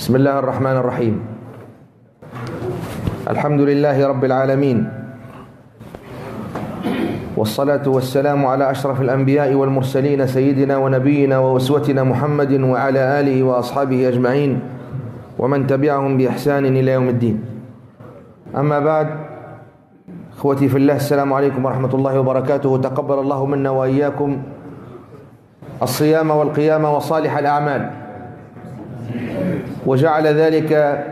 بسم الله الرحمن الرحيم. الحمد لله رب العالمين، والصلاة والسلام على أشرف الأنبياء والمرسلين سيدنا ونبينا وأسوتنا محمد وعلى آله وأصحابه أجمعين ومن تبعهم بإحسان إلى يوم الدين. أما بعد، أخوتي في الله، السلام عليكم ورحمة الله وبركاته. تقبل الله منا وإياكم الصيام والقيام وصالح الأعمال، وجعل ذلك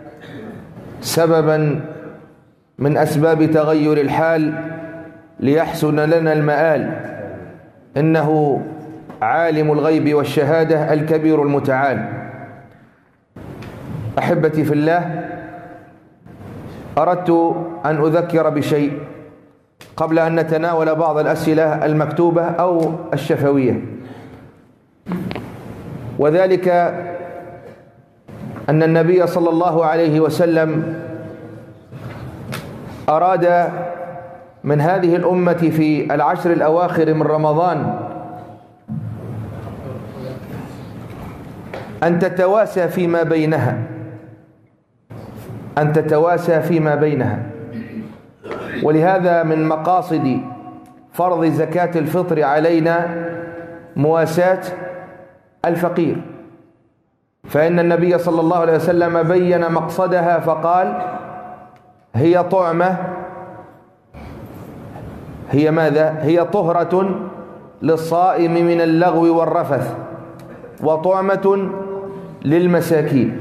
سببا من أسباب تغير الحال ليحسن لنا المآل. إنه عالم الغيب والشهادة الكبير المتعال. أحبتي في الله، أردت أن أذكر بشيء قبل أن نتناول بعض الأسئلة المكتوبة أو الشفوية، وذلك أن النبي صلى الله عليه وسلم أراد من هذه الأمة في العشر الأواخر من رمضان أن تتواسى فيما بينها، أن تتواسى فيما بينها. ولهذا من مقاصد فرض زكاة الفطر علينا مواساة الفقير، فإن النبي صلى الله عليه وسلم بين مقصدها فقال: هي طعمة، هي ماذا؟ هي طهرة للصائم من اللغو والرفث، وطعمة للمساكين.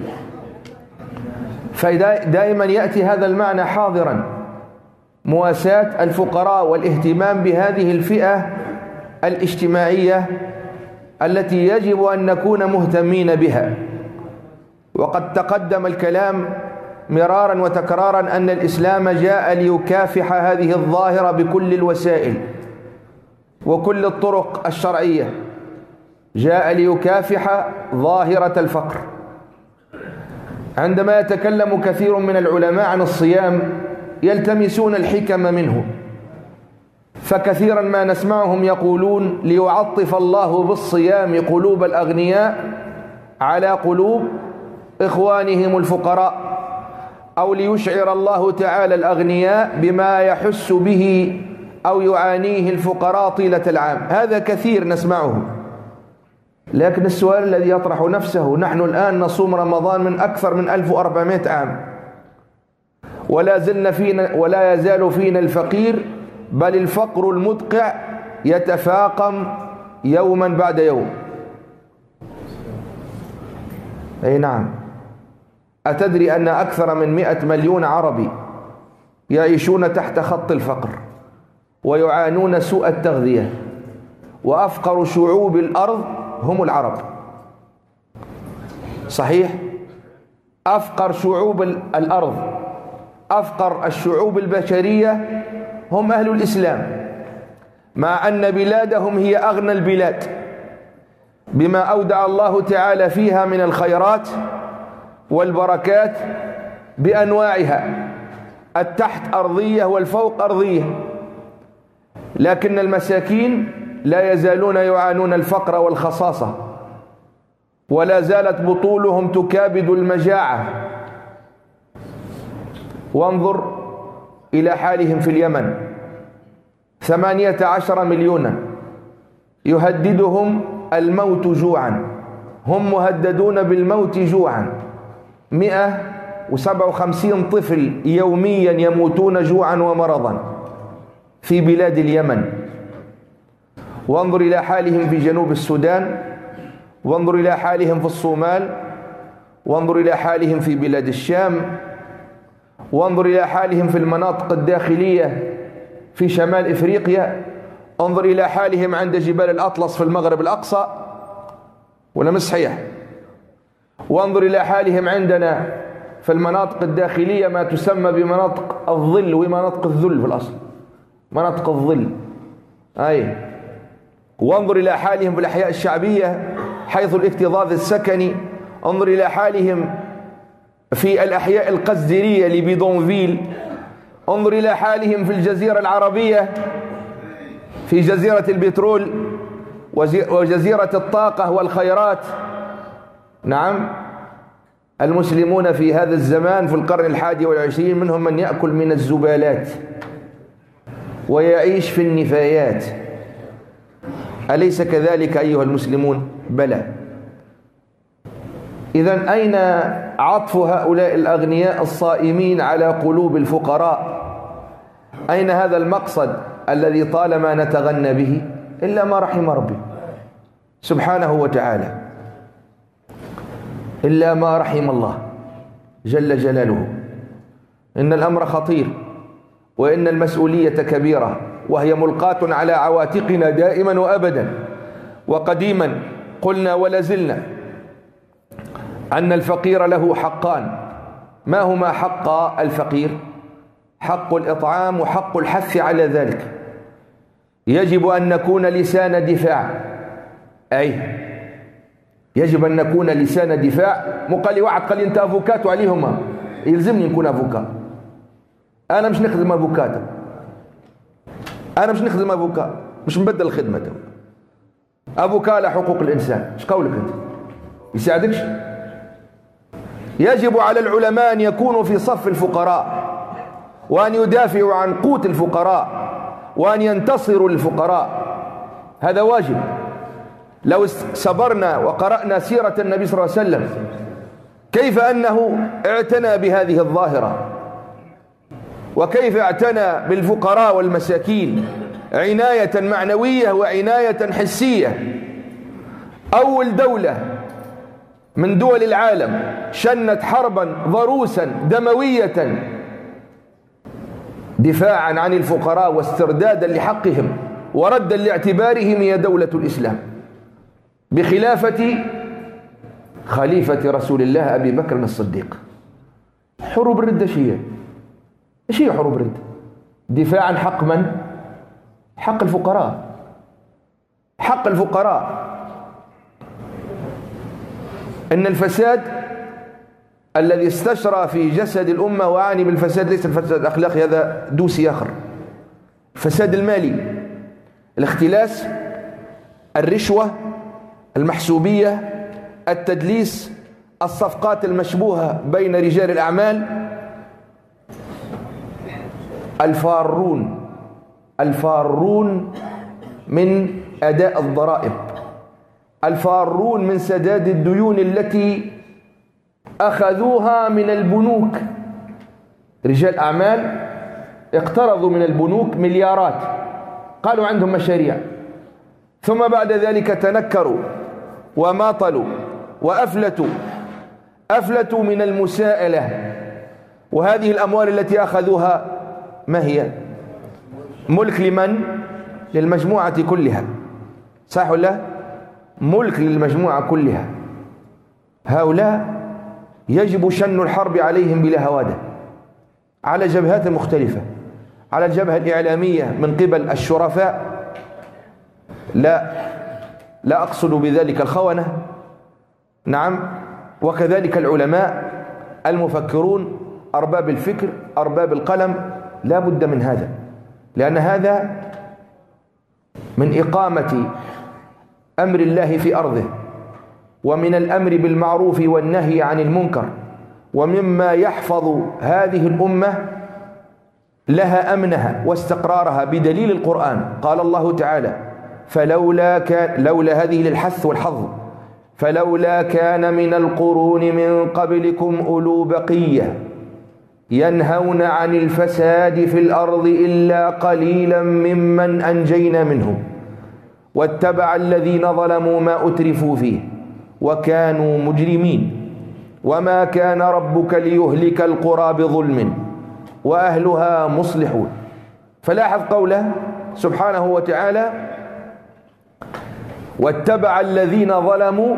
فدائما يأتي هذا المعنى حاضرا، مواساة الفقراء والاهتمام بهذه الفئة الاجتماعية التي يجب أن نكون مهتمين بها. وقد تقدم الكلام مرارا وتكرارا أن الإسلام جاء ليكافح هذه الظاهرة بكل الوسائل وكل الطرق الشرعية، جاء ليكافح ظاهرة الفقر. عندما يتكلم كثير من العلماء عن الصيام يلتمسون الحكم منه، فكثيرا ما نسمعهم يقولون: ليعطف الله بالصيام قلوب الأغنياء على قلوب إخوانهم الفقراء، أو ليشعر الله تعالى الأغنياء بما يحس به أو يعانيه الفقراء طيلة العام. هذا كثير نسمعه، لكن السؤال الذي يطرح نفسه: نحن الآن نصوم رمضان من أكثر من 1400 عام، ولا يزال فينا الفقير، بل الفقر المدقع يتفاقم يوما بعد يوم. أي نعم. أتدري أن أكثر من 100 مليون عربي يعيشون تحت خط الفقر ويعانون سوء التغذية، وأفقر شعوب الأرض هم العرب؟ صحيح؟ أفقر شعوب الأرض، أفقر الشعوب البشرية هم أهل الإسلام، مع أن بلادهم هي أغنى البلاد بما أودع الله تعالى فيها من الخيرات والبركات بأنواعها، التحت أرضية والفوق أرضية. لكن المساكين لا يزالون يعانون الفقر والخصاصة، ولا زالت بطولهم تكابد المجاعة. وانظر إلى حالهم في اليمن، 18 مليونا يهددهم الموت جوعا، هم مهددون بالموت جوعا. 157 طفل يوميا يموتون جوعا ومرضا في بلاد اليمن. وانظر إلى حالهم في جنوب السودان، وانظر إلى حالهم في الصومال، وانظر إلى حالهم في بلاد الشام، وانظر إلى حالهم في المناطق الداخلية في شمال إفريقيا، انظر إلى حالهم عند جبال الأطلس في المغرب الأقصى، ولا مش صحيح؟ وانظر إلى حالهم عندنا في المناطق الداخلية ما تسمى بمناطق الظل ومناطق الذل، في الأصل مناطق الظل. أي. وانظر إلى حالهم في الأحياء الشعبية حيث الاكتظاظ السكني، انظر إلى حالهم في الأحياء القزدرية لبيدونفيل، انظر إلى حالهم في الجزيرة العربية في جزيرة البترول وجزيرة الطاقة والخيرات. نعم. المسلمون في هذا الزمان في القرن 21 منهم من يأكل من الزبالات ويعيش في النفايات. أليس كذلك أيها المسلمون؟ بلى. إذن أين عطف هؤلاء الأغنياء الصائمين على قلوب الفقراء؟ أين هذا المقصد الذي طالما نتغنى به؟ إلا ما رحم ربي سبحانه وتعالى، إلا ما رحم الله جل جلاله. إن الأمر خطير، وإن المسؤولية كبيرة، وهي ملقاة على عواتقنا دائما وأبدا. وقديما قلنا ولا زلنا أن الفقير له حقان. ما هما حق الفقير؟ حق الإطعام وحق الحث على ذلك. يجب أن نكون لسان دفاع، أي يجب أن نكون لسان دفاع. مقال لي واحد قال لي أنت أفوكاتو عليهما، يلزمني نكون أفوكا. أنا مش نخدم أفوكاتو، أنا مش نخدم أفوكا، مش مبدل خدمته. أفوكا على حقوق الإنسان، إيش قولك أنت؟ يساعدكش؟ يجب على العلماء أن يكونوا في صف الفقراء، وأن يدافعوا عن قوت الفقراء، وأن ينتصروا للفقراء. هذا واجب. لو صبرنا وقرأنا سيرة النبي صلى الله عليه وسلم كيف أنه اعتنى بهذه الظاهرة، وكيف اعتنى بالفقراء والمساكين عناية معنوية وعناية حسية. أول دولة من دول العالم شنت حربا ضروسا دموية دفاعا عن الفقراء واستردادا لحقهم وردا لاعتبارهم هي دولة الإسلام بخلافة خليفة رسول الله أبي بكر الصديق. حروب الردة ايش هي حروب الردة؟ دفاع عن حق من؟ حق الفقراء. حق الفقراء. إن الفساد الذي استشرى في جسد الأمة، وأعني بالفساد ليس الفساد الأخلاقي، هذا دوسي آخر، الفساد المالي، الاختلاس، الرشوة، المحسوبية، التدليس، الصفقات المشبوهة بين رجال الأعمال، الفارون من أداء الضرائب، الفارون من سداد الديون التي أخذوها من البنوك. رجال أعمال اقترضوا من البنوك مليارات، قالوا عندهم مشاريع، ثم بعد ذلك تنكروا وماطلوا وأفلتوا من المساءلة. وهذه الأموال التي أخذوها ما هي؟ ملك لمن؟ للمجموعة كلها، صح ولا؟ ملك للمجموعة كلها. هؤلاء يجب شن الحرب عليهم بلا هوادة على جبهات مختلفة. على الجبهة الإعلامية من قبل الشرفاء، لا أقصد بذلك الخونة، نعم، وكذلك العلماء المفكرون أرباب الفكر أرباب القلم. لا بد من هذا، لأن هذا من إقامة أمر الله في أرضه، ومن الأمر بالمعروف والنهي عن المنكر، ومما يحفظ هذه الأمة لها أمنها واستقرارها بدليل القرآن. قال الله تعالى: لولا هذه للحث والحظ، فلولا كان من القرون من قبلكم أولو بقية ينهون عن الفساد في الأرض إلا قليلا ممن أنجينا منهم واتبع الذين ظلموا ما أترفوا فيه وكانوا مجرمين وما كان ربك ليهلك القرى بظلم وأهلها مصلحون. فلاحظ قوله سبحانه وتعالى: واتبع الذين ظلموا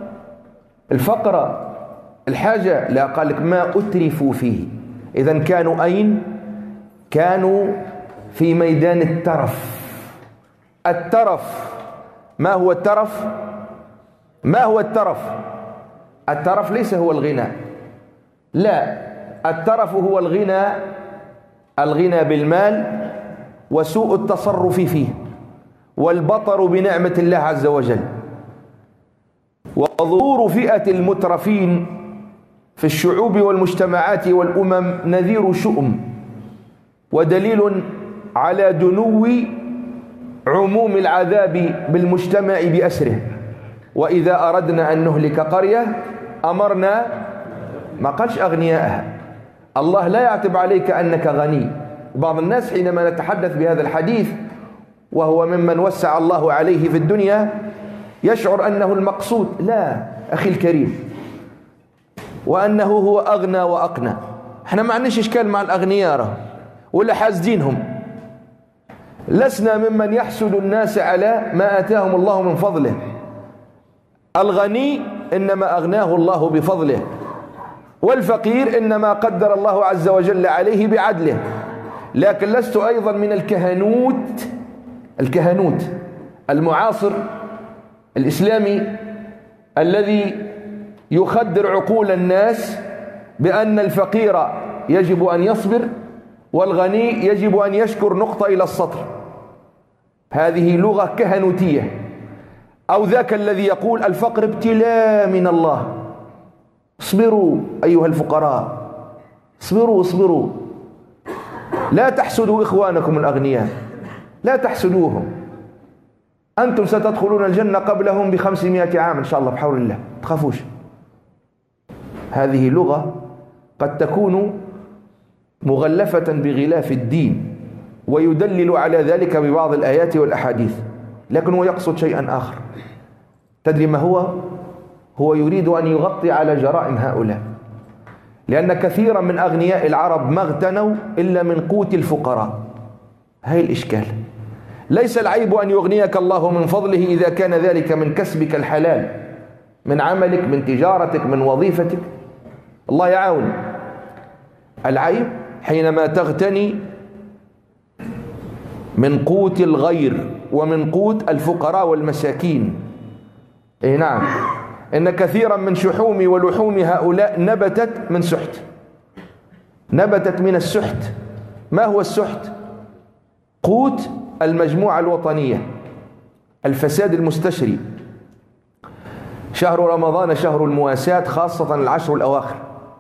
الفقر الحاجة، لا قال لك ما أترفوا فيه. إذن كانوا أين؟ كانوا في ميدان الترف. الترف ما هو الترف؟ ما هو الترف؟ الترف ليس هو الغنى، لا، الترف هو الغنى بالمال وسوء التصرف فيه والبطر بنعمة الله عز وجل. وظهور فئة المترفين في الشعوب والمجتمعات والأمم نذير شؤم ودليل على دنو عموم العذاب بالمجتمع بأسره. وإذا أردنا أن نهلك قرية أمرنا، ما قالش أغنياءها. الله لا يعتب عليك أنك غني. بعض الناس حينما نتحدث بهذا الحديث وهو ممن وسع الله عليه في الدنيا يشعر أنه المقصود. لا أخي الكريم، وأنه هو أغنى وأقنى. احنا ما عندناش إشكال مع الأغنياء ولا حاسدينهم، لسنا ممن يحسد الناس على ما آتاهم الله من فضله. الغني إنما أغناه الله بفضله، والفقير إنما قدر الله عز وجل عليه بعدله. لكن لست أيضا من الكهنوت المعاصر الإسلامي الذي يخدر عقول الناس بأن الفقير يجب أن يصبر والغني يجب أن يشكر نقطة إلى السطر. هذه لغة كهنوتية. أو ذاك الذي يقول الفقر ابتلاء من الله. اصبروا أيها الفقراء، اصبروا، لا تحسدوا إخوانكم الأغنياء، لا تحسدوهم، أنتم ستدخلون الجنة قبلهم ب500 عام إن شاء الله بحول الله، تخافوش. هذه لغة قد تكون مغلفة بغلاف الدين ويدلل على ذلك ببعض الآيات والأحاديث، لكن هو يقصد شيئا آخر. تدري ما هو يريد أن يغطي على جرائم هؤلاء، لأن كثيرا من أغنياء العرب ما اغتنوا إلا من قوت الفقراء. هاي الإشكال. ليس العيب أن يغنيك الله من فضله إذا كان ذلك من كسبك الحلال، من عملك، من تجارتك، من وظيفتك، الله يعاون. العيب حينما تغتني من قوت الغير ومن قوت الفقراء والمساكين. اي نعم، إن كثيرا من شحوم ولحوم هؤلاء نبتت من سحت، نبتت من السحت. ما هو السحت؟ قوت المجموعة الوطنية، الفساد المستشري. شهر رمضان شهر المواساة، خاصة العشر الأواخر.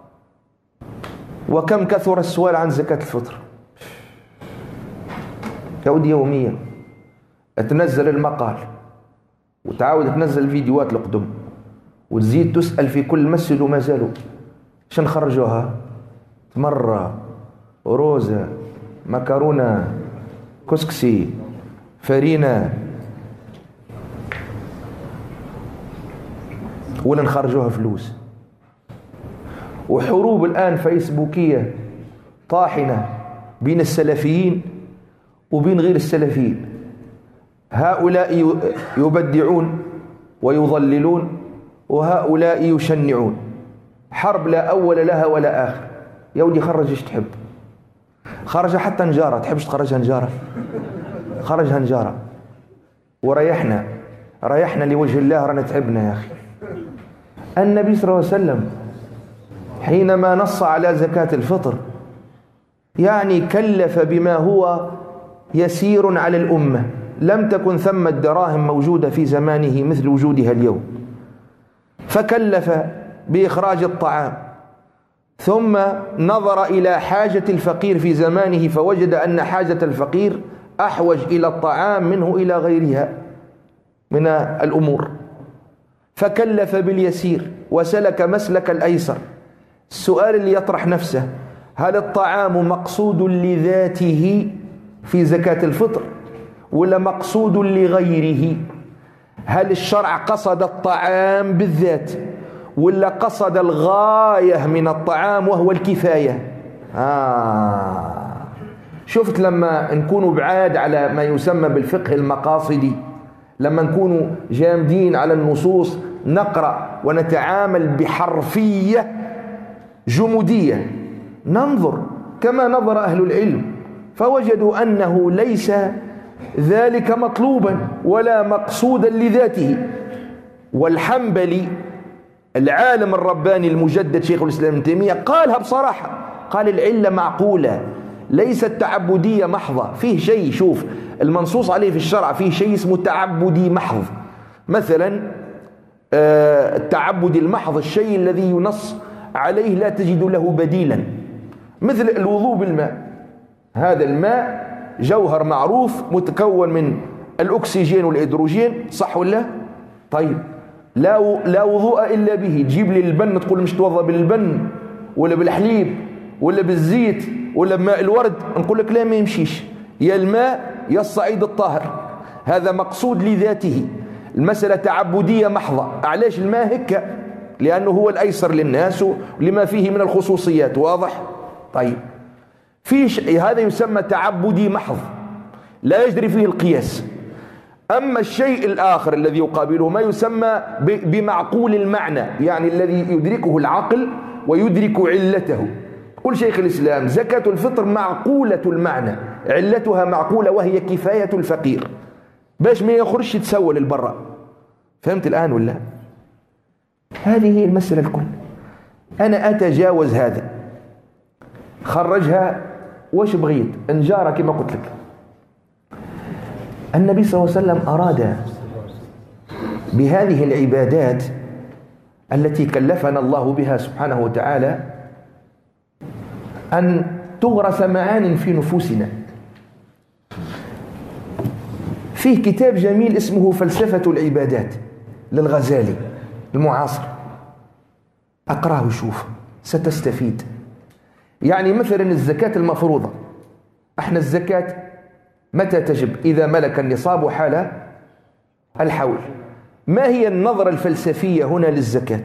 وكم كثر السؤال عن زكاة الفطر. يعود يوميا تنزل المقال وتعاود تنزل الفيديوهات القدم وتزيد تسأل في كل مسجد وما زالوا شن نخرجوها؟ تمرة، روزة، مكرونة، كسكسي، فرينة، ولا نخرجوها فلوس. وحروب الآن فيسبوكية طاحنة بين السلفيين وبين غير السلفيين. هؤلاء يبدعون ويضللون وهؤلاء يشنعون. حرب لا أول لها ولا آخر. يا ودي خرج ايش تحب، خرج حتى نجارة، تحبش تخرجها نجارة، خرجها نجارة وريحنا لوجه الله، رانا تعبنا يا أخي. النبي صلى الله عليه وسلم حينما نص على زكاة الفطر يعني كلف بما هو يسير على الأمة. لم تكن ثم الدراهم موجودة في زمانه مثل وجودها اليوم، فكلف بإخراج الطعام، ثم نظر إلى حاجة الفقير في زمانه فوجد أن حاجة الفقير أحوج إلى الطعام منه إلى غيرها من الأمور، فكلف باليسير وسلك مسلك الأيسر. السؤال اللي يطرح نفسه: هل الطعام مقصود لذاته في زكاة الفطر ولا مقصود لغيره؟ هل الشرع قصد الطعام بالذات ولا قصد الغاية من الطعام وهو الكفاية؟ شفت لما نكونوا بعاد على ما يسمى بالفقه المقاصدي، لما نكونوا جامدين على النصوص نقرأ ونتعامل بحرفية جمودية، ننظر كما نظر أهل العلم فوجدوا أنه ليس ذلك مطلوبا ولا مقصودا لذاته. والحنبلي العالم الرباني المجدد شيخ الإسلام ابن تيمية قالها بصراحة، قال العلة معقولة ليست تعبدية محضة. فيه شيء، شوف المنصوص عليه في الشرع فيه شيء اسمه تعبدي محض. مثلا التعبد المحض الشيء الذي ينص عليه لا تجد له بديلا، مثل الوضوء بالماء. هذا الماء جوهر معروف متكون من الأكسجين والهيدروجين، صح ولا؟ طيب لا وضوء إلا به. تجيب لي البن تقول مش توضأ بالبن ولا بالحليب ولا بالزيت ولا بماء الورد، نقول لك لا، ما يمشيش، يا الماء يا الصعيد الطاهر. هذا مقصود لذاته، المسألة تعبدية محضة. علاش الماء هكا؟ لأنه هو الأيسر للناس ولما فيه من الخصوصيات، واضح؟ طيب هذا يسمى تعبدي محض لا يجري فيه القياس. أما الشيء الآخر الذي يقابله ما يسمى بمعقول المعنى، يعني الذي يدركه العقل ويدرك علته. قل شيخ الإسلام زكاة الفطر معقولة المعنى، علتها معقولة وهي كفاية الفقير، باش ما يخرجش يتسول البراء. فهمت الآن ولا؟ هذه هي المسألة الكل. أنا أتجاوز هذا، خرجها واش بغيت انجارة كما قلت لك. النبي صلى الله عليه وسلم أراد بهذه العبادات التي كلفنا الله بها سبحانه وتعالى أن تغرس معان في نفوسنا. فيه كتاب جميل اسمه فلسفة العبادات للغزالي المعاصر، أقرأه وشوف ستستفيد. يعني مثلا الزكاة المفروضة، احنا الزكاة متى تجب؟ إذا ملك النصاب حال الحول. ما هي النظرة الفلسفية هنا للزكاة؟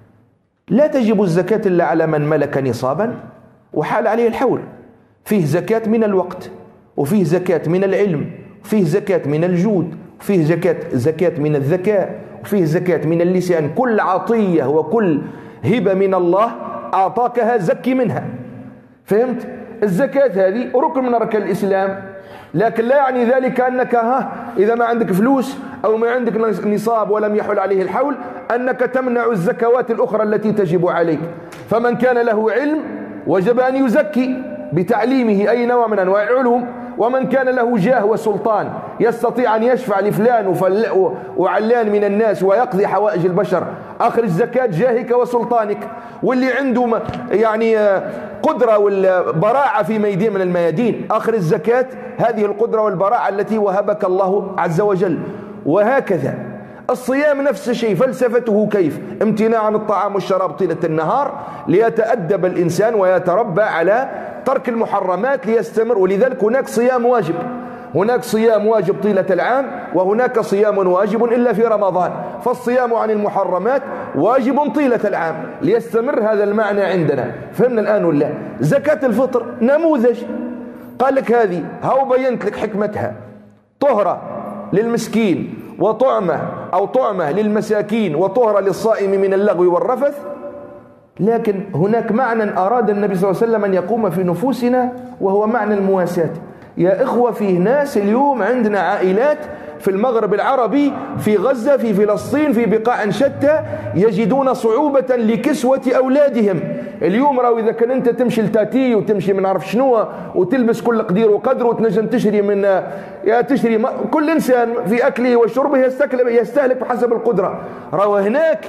لا تجب الزكاة إلا على من ملك نصابا وحال عليه الحول. فيه زكاة من الوقت، وفيه زكاة من العلم، وفيه زكاة من الجود، وفيه زكاة من الذكاء، وفيه زكاة من اللسان. كل عطية وكل هبة من الله أعطاكها زكي منها. فهمت؟ الزكاة هذه ركن من أركان الإسلام، لكن لا يعني ذلك أنك إذا ما عندك فلوس أو ما عندك نصاب ولم يحل عليه الحول أنك تمنع الزكوات الأخرى التي تجب عليك. فمن كان له علم وجب أن يزكي بتعليمه أي نوع من أنواع العلوم، ومن كان له جاه وسلطان يستطيع أن يشفع لفلان وعلان من الناس ويقضي حوائج البشر، أخرج زكاة جاهك وسلطانك. واللي عنده يعني قدرة والبراعة في ميدان من الميادين، أخرج زكاة هذه القدرة والبراعة التي وهبك الله عز وجل. وهكذا الصيام نفس الشيء، فلسفته كيف؟ امتناع عن الطعام والشراب طيلة النهار ليتأدب الإنسان ويتربى على ترك المحرمات ليستمر. ولذلك هناك صيام واجب، هناك صيام واجب طيلة العام، وهناك صيام واجب إلا في رمضان. فالصيام عن المحرمات واجب طيلة العام ليستمر هذا المعنى عندنا. فهمنا الآن ولا؟ زكاة الفطر نموذج، قال لك هذه هاو بينت لك حكمتها، طهرة للمسكين وطعمة أو طعمة للمساكين وطهرة للصائم من اللغو والرفث. لكن هناك معنى أراد النبي صلى الله عليه وسلم أن يقوم في نفوسنا، وهو معنى المواساة. يا إخوة فيه ناس اليوم عندنا عائلات في المغرب العربي، في غزة، في فلسطين، في بقاع شتى يجدون صعوبة لكسوة أولادهم. اليوم راو إذا كان أنت تمشي لتاتي وتمشي من عرف شنو وتلبس كل قدير وقدر وتنجم تشري من تشري كل إنسان في أكله وشربه يستهلك بحسب القدرة. راو هناك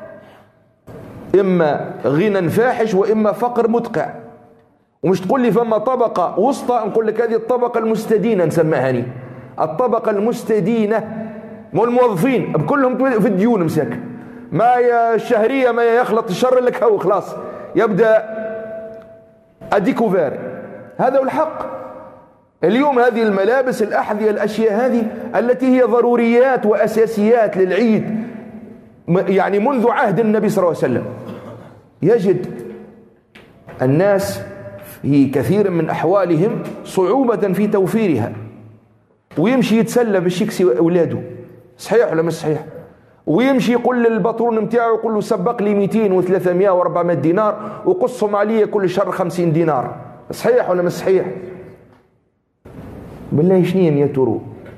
إما غنى فاحش وإما فقر مدقع. ومش تقول لي فما طبقة وسطى، نقول لك هذه الطبقة المستدينة نسميها هني، الطبقة المستدينة، مو الموظفين بكلهم في الديون مساك، ما الشهرية ما يخلط الشر لك هو خلاص يبدأ أديكوفير. هذا هو الحق. اليوم هذه الملابس، الأحذية، الأشياء هذه التي هي ضروريات وأساسيات للعيد يعني منذ عهد النبي صلى الله عليه وسلم، يجد الناس في كثير من أحوالهم صعوبة في توفيرها، ويمشي يتسلى باش يكسي أولاده. صحيح ولا مش صحيح؟ ويمشي يقول للبطرون متاعه، يقول له سبق لي 200 و300 و400 دينار وقصهم علي كل شهر 50 دينار. صحيح ولا مش صحيح؟ بالله شنو 100 يورو؟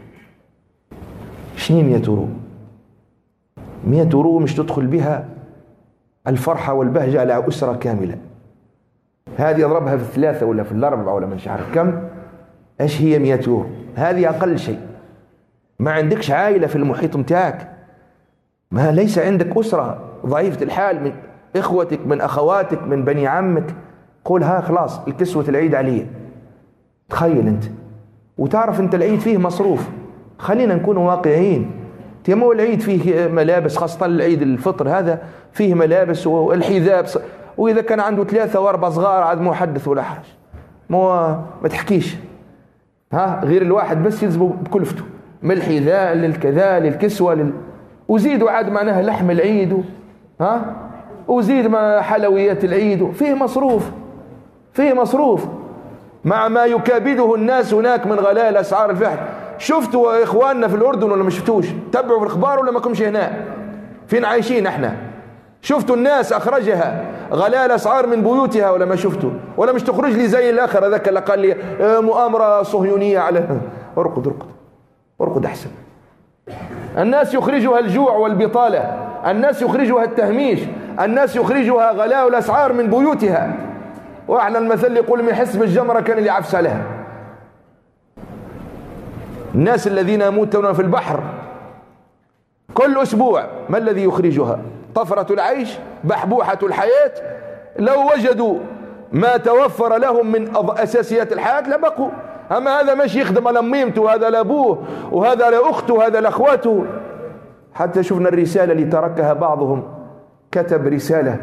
شنو 100 يورو؟ 100 يورو مش تدخل بها الفرحة والبهجة على أسرة كاملة. هذه اضربها في الثلاثة ولا في الأربعة ولا مش عارف كم، ايش هي 100 يورو؟ هذه أقل شيء. ما عندكش عائلة في المحيط متاعك، ما ليس عندك أسرة ضعيفة الحال إخوتك، من أخواتك، من بني عمك، قول ها خلاص الكسوة العيد علي. تخيل أنت، وتعرف أنت العيد فيه مصروف. خلينا نكون واقعيين. تيمو العيد فيه ملابس، خاصة العيد الفطر هذا فيه ملابس والحذاء، وإذا كان عنده 3 و4 صغار عاد مو حدث ولا حرج، ما تحكيش. ها غير الواحد بس يلزمه بكلفته، من الحذاء للكذا للكسوة وزيدوا عاد معناها لحم العيد وزيد ما حلويات العيد، فيه مصروف، فيه مصروف، مع ما يكابده الناس هناك من غلاء الأسعار الفحل. شفتوا إخواننا في الأردن ولا ما شفتوش؟ تبعوا في الأخبار ولا ما كمش هنا؟ فين عايشين احنا؟ شفتوا الناس أخرجها غلاء الأسعار من بيوتها ولا ما شفتوا؟ ولا مش تخرج لي زي الآخر هذاك اللي قال لي مؤامرة صهيونية على ارقد ارقد ارقد أحسن. الناس يخرجها الجوع والبطالة، الناس يخرجها التهميش، الناس يخرجها غلاء الأسعار من بيوتها. وأحلى المثل يقول من حسب الجمرة كان اللي عفس لها. الناس الذين يموتون في البحر كل أسبوع ما الذي يخرجها؟ طفرة العيش، بحبوحة الحياة. لو وجدوا ما توفر لهم من أساسيات الحياة لبقوا. أما هذا ماشي يخدم على ميمته، وهذا لأبوه، وهذا لأخته، وهذا لأخواته. حتى شفنا الرسالة اللي تركها بعضهم، كتب رسالة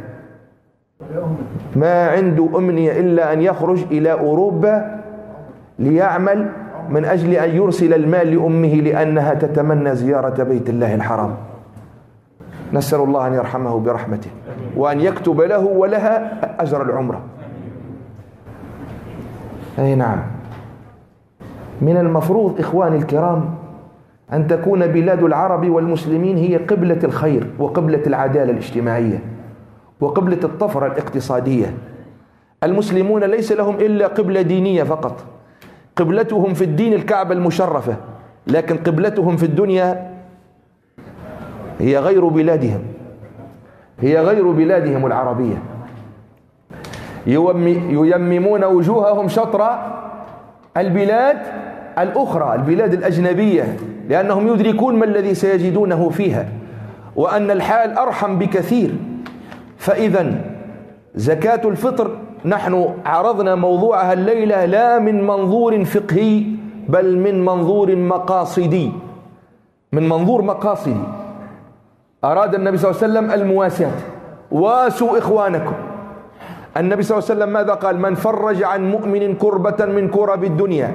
ما عنده أمنية إلا أن يخرج إلى أوروبا ليعمل من أجل أن يرسل المال لأمه لأنها تتمنى زيارة بيت الله الحرام. نسأل الله أن يرحمه برحمته وأن يكتب له ولها أجر العمرة. أي نعم. من المفروض إخواني الكرام أن تكون بلاد العرب والمسلمين هي قبلة الخير وقبلة العدالة الاجتماعية وقبلة الطفرة الاقتصادية. المسلمون ليس لهم إلا قبلة دينية فقط، قبلتهم في الدين الكعبة المشرفة، لكن قبلتهم في الدنيا هي غير بلادهم، هي غير بلادهم العربية. ييممون وجوههم شطر البلاد الأخرى، البلاد الأجنبية، لأنهم يدركون ما الذي سيجدونه فيها وأن الحال أرحم بكثير. فإذا زكاة الفطر نحن عرضنا موضوعها الليلة لا من منظور فقهي بل من منظور مقاصدي، من منظور مقاصدي. أراد النبي صلى الله عليه وسلم المواساة، واسوا إخوانكم. النبي صلى الله عليه وسلم ماذا قال؟ من فرج عن مؤمن كربة من كرب الدنيا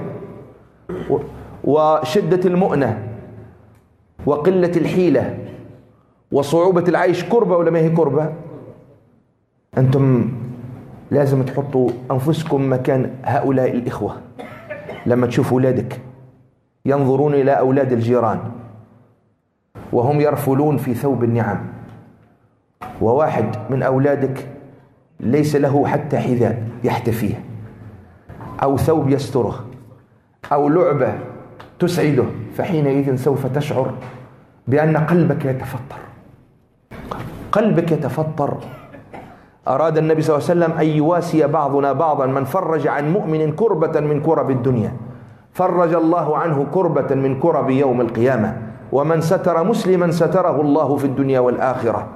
وشدة المؤنة وقلة الحيلة وصعوبة العيش، كربة ولا ما هي كربة؟ أنتم لازم تحطوا أنفسكم مكان هؤلاء الإخوة. لما تشوف أولادك ينظرون إلى أولاد الجيران وهم يرفلون في ثوب النعم، وواحد من أولادك ليس له حتى حذاء يحتفيه أو ثوب يستره أو لعبة تسعده، فحينئذ سوف تشعر بأن قلبك يتفطر، قلبك يتفطر. أراد النبي صلى الله عليه وسلم أن يواسي بعضنا بعضا. من فرج عن مؤمن كربة من كرب الدنيا فرج الله عنه كربة من كرب يوم القيامة، ومن ستر مسلما ستره الله في الدنيا والآخرة.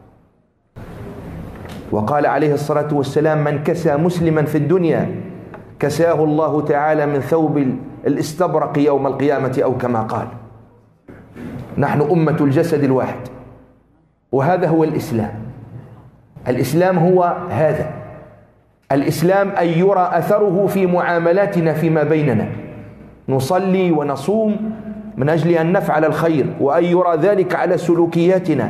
وقال عليه الصلاة والسلام من كسى مسلما في الدنيا كساه الله تعالى من ثوب الاستبرق يوم القيامة، أو كما قال. نحن أمة الجسد الواحد، وهذا هو الإسلام. الإسلام هو هذا. الإسلام أن يرى أثره في معاملاتنا فيما بيننا، نصلي ونصوم من أجل أن نفعل الخير، وأن يرى ذلك على سلوكياتنا،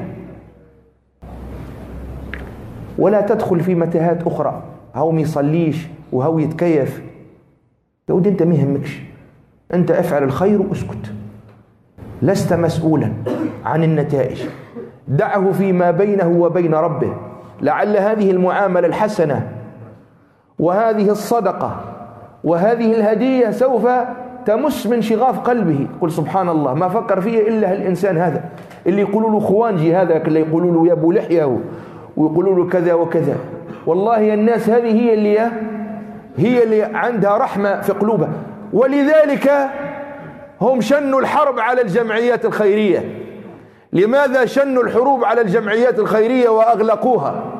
ولا تدخل في متاهات أخرى. هو ما يصليش وهو يتكيف، يا ودي أنت ما يهمكش، أنت افعل الخير واسكت، لست مسؤولا عن النتائج، دعه فيما بينه وبين ربه. لعل هذه المعاملة الحسنة وهذه الصدقة وهذه الهدية سوف تمس من شغاف قلبه. قل سبحان الله، ما فكر فيه إلا الإنسان هذا اللي يقولوا له خوانجي، هذا اللي يقولوا له يا أبو لحية ويقولوا له كذا وكذا. والله الناس هذه هي اللي عندها رحمة في قلوبها، ولذلك هم شنوا الحرب على الجمعيات الخيرية. لماذا شنوا الحروب على الجمعيات الخيرية وأغلقوها؟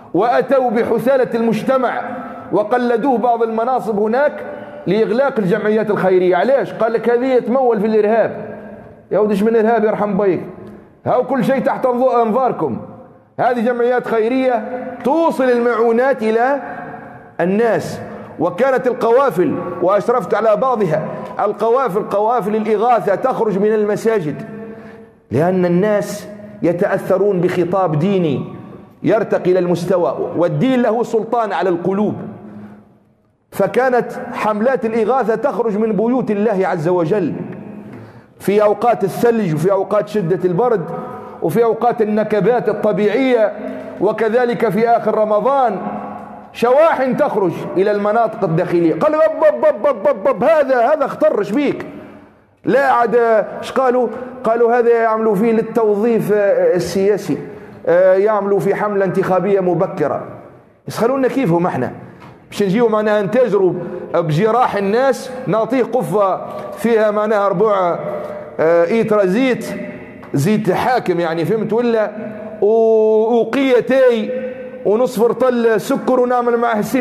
وأتوا بحثالة المجتمع وقلدوه بعض المناصب هناك لإغلاق الجمعيات الخيرية. علاش؟ قال لك هذه يتمول في الإرهاب. يا وديش من إرهاب يرحم بيك، هاو كل شيء تحت أنظاركم. هذه جمعيات خيرية توصل المعونات إلى الناس. وكانت القوافل، وأشرفت على بعضها، قوافل الإغاثة تخرج من المساجد، لأن الناس يتأثرون بخطاب ديني يرتقي إلى المستوى، والدين له سلطان على القلوب. فكانت حملات الإغاثة تخرج من بيوت الله عز وجل في أوقات الثلج، وفي أوقات شدة البرد، وفي أوقات النكبات الطبيعية، وكذلك في آخر رمضان شواحن تخرج إلى المناطق الداخلية. قال هذا اخترش بيك، لا عاد ايش قالوا هذا يعملوا فيه للتوظيف السياسي، يعملوا في حملة انتخابية مبكرة. يسخلونا كيفهم احنا باش نجيو معناها نتاجروا بجراح الناس، نعطيه قفة فيها معناها 4 إيترا زيت حاكم يعني، فهمت ولا، وقيتي ونصف رطل سكر، ونعمل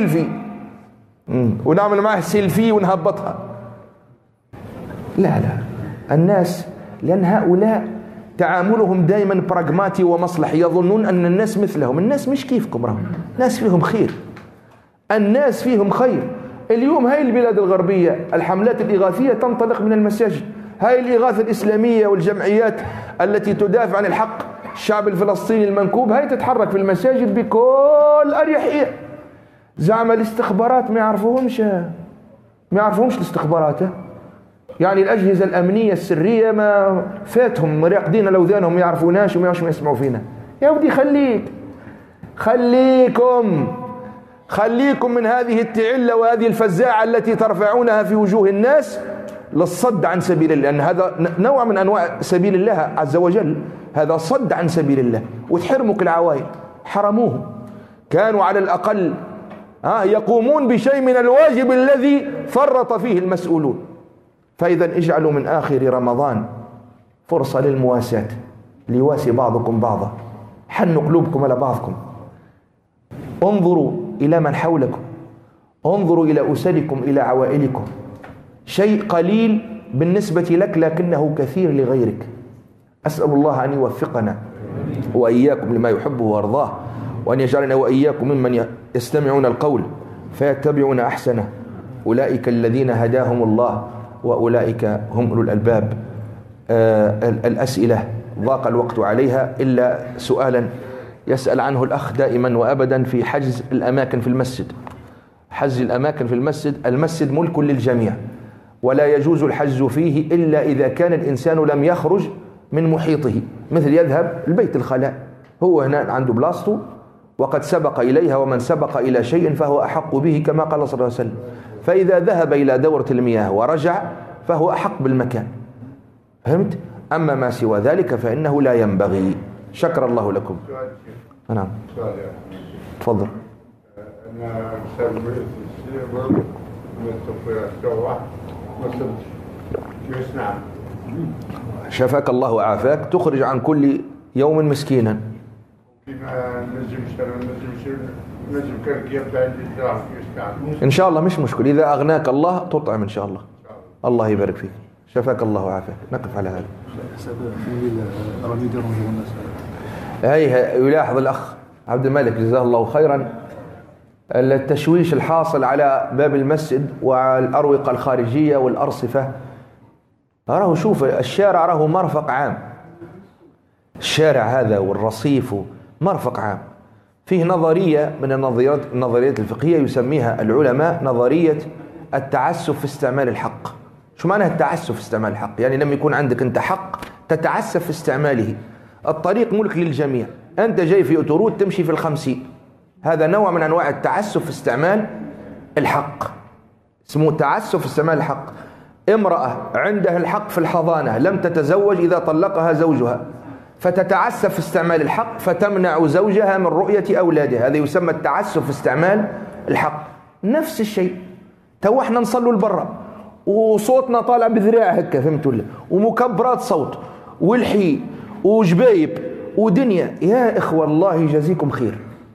معه سيلفي ونهبطها. لا الناس، لأن هؤلاء تعاملهم دائما براغماتي ومصلحي، يظنون أن الناس مثلهم. الناس مش كيفكم، راهم الناس فيهم خير، الناس فيهم خير. اليوم هاي البلاد الغربية الحملات الإغاثية تنطلق من المساجد. هاي الإغاثة الإسلامية والجمعيات التي تدافع عن الحق الشعب الفلسطيني المنكوب، هاي تتحرك في المساجد بكل أريحية. زعم الاستخبارات ما يعرفهمش الاستخبارات، يعني الأجهزة الأمنية السرية ما فاتهم، راقدين لو ذانهم ما يعرفوناش وما يسمعوا فينا. يا ودي خليكم من هذه التعلة وهذه الفزاعة التي ترفعونها في وجوه الناس للصد عن سبيل الله، لأن هذا نوع من أنواع سبيل الله عز وجل، هذا صد عن سبيل الله. وتحرمك العوائل، حرموهم، كانوا على الأقل يقومون بشيء من الواجب الذي فرط فيه المسؤولون. فإذا اجعلوا من آخر رمضان فرصة للمواساة، ليواسي بعضكم بعضا، حنوا قلوبكم على بعضكم، انظروا إلى من حولكم، انظروا إلى أسركم، إلى عوائلكم. شيء قليل بالنسبة لك لكنه كثير لغيرك. أسأل الله أن يوفقنا وإياكم لما يحبه وأرضاه، وأن يجعلنا وإياكم ممن يستمعون القول فيتبعون أحسنه. أولئك الذين هداهم الله وأولئك هم أولو الألباب. الأسئلة ضاق الوقت عليها، إلا سؤالا يسأل عنه الأخ دائما وأبدا في حجز الأماكن في المسجد. حجز الأماكن في المسجد ملك للجميع، ولا يجوز الحجز فيه إلا إذا كان الإنسان لم يخرج من محيطه، مثل يذهب البيت الخلاء، هو هنا عنده بلاصته وقد سبق إليها، ومن سبق إلى شيء فهو أحق به كما قال صلى الله عليه وسلم. فإذا ذهب إلى دورة المياه ورجع فهو أحق بالمكان، فهمت؟ أما ما سوى ذلك فإنه لا ينبغي. شكر الله لكم. نعم تفضل. أنا بسبب السيبر في الجوع ما نعم. شفاك الله وعافاك. تخرج عن كل يوم مسكينا. إن شاء الله مش مشكل، إذا أغناك الله تطعم إن شاء الله. الله يبارك فيك. شفاك الله وعافاك. نقف على هذا. هي يلاحظ الأخ عبد الملك جزاه الله خيرا التشويش الحاصل على باب المسجد والأروقة الخارجية والأرصفة. أراه شوف الشارع راه مرفق عام، الشارع هذا والرصيف مرفق عام. فيه نظرية من النظريات الفقهية يسميها العلماء نظرية التعسف في استعمال الحق. شو معنى التعسف في استعمال الحق؟ يعني لما يكون عندك أنت حق تتعسف في استعماله. الطريق ملك للجميع، أنت جاي في أوتورود تمشي في 50، هذا نوع من أنواع التعسف في استعمال الحق، اسمه تعسف في استعمال الحق. امرأة عندها الحق في الحضانة، لم تتزوج، إذا طلقها زوجها فتتعسف في استعمال الحق فتمنع زوجها من رؤية أولادها، هذا يسمى التعسف في استعمال الحق. نفس الشيء، تو احنا نصلوا لبرا وصوتنا طالع بذراع هكا، فهمت ولا؟ ومكبرات صوت والحي وجبايب ودنيا. يا إخوة الله يجازيكم خير،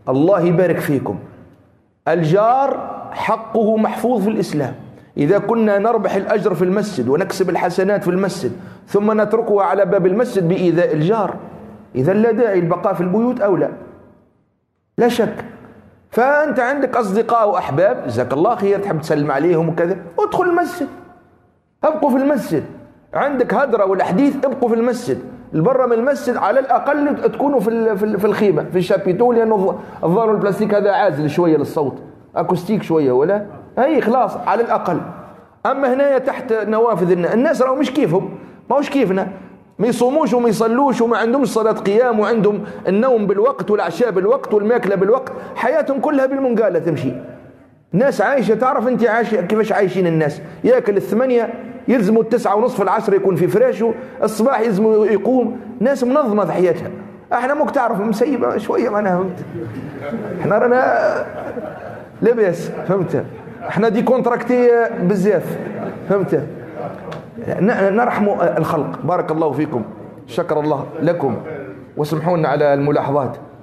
الله يبارك فيكم، الجار حقه محفوظ في الإسلام. إذا كنا نربح الأجر في المسجد ونكسب الحسنات في المسجد ثم نتركها على باب المسجد بإيذاء الجار، إذا لا داعي البقاء في البيوت أولى لا شك. فأنت عندك أصدقاء وأحباب جزاك الله خير، تحب تسلم عليهم وكذا، ادخل المسجد، ابقوا في المسجد. عندك هدرة والحديث، ابقوا في المسجد. البرة من المسجد على الأقل تكونوا في الخيمة في الشابيتو، لأنه الظاهر البلاستيك هذا عازل شوية للصوت، أكوستيك شوية ولا هي خلاص على الأقل. أما هنا تحت نوافذ الناس راهو مش كيفهم، ما هوش كيفنا، ما يصوموش وما يصلوش وما عندهمش صلاة قيام، وعندهم النوم بالوقت والعشاء بالوقت والماكلة بالوقت، حياتهم كلها بالمنقالة تمشي. ناس عايشة، تعرف أنت عايشة كيفاش عايشين الناس؟ يأكل 8، يلزموا 9:30 في العصر يكون في فراشه، الصباح يلزموا يقوم. ناس منظمة في حياتها. احنا موك تعرف مسيبة شوية معناها، فهمت؟ احنا رانا لاباس، فهمت؟ احنا دي كونتراكتي بزاف، فهمت؟ نرحموا الخلق. بارك الله فيكم، شكر الله لكم، وسمحونا على الملاحظات.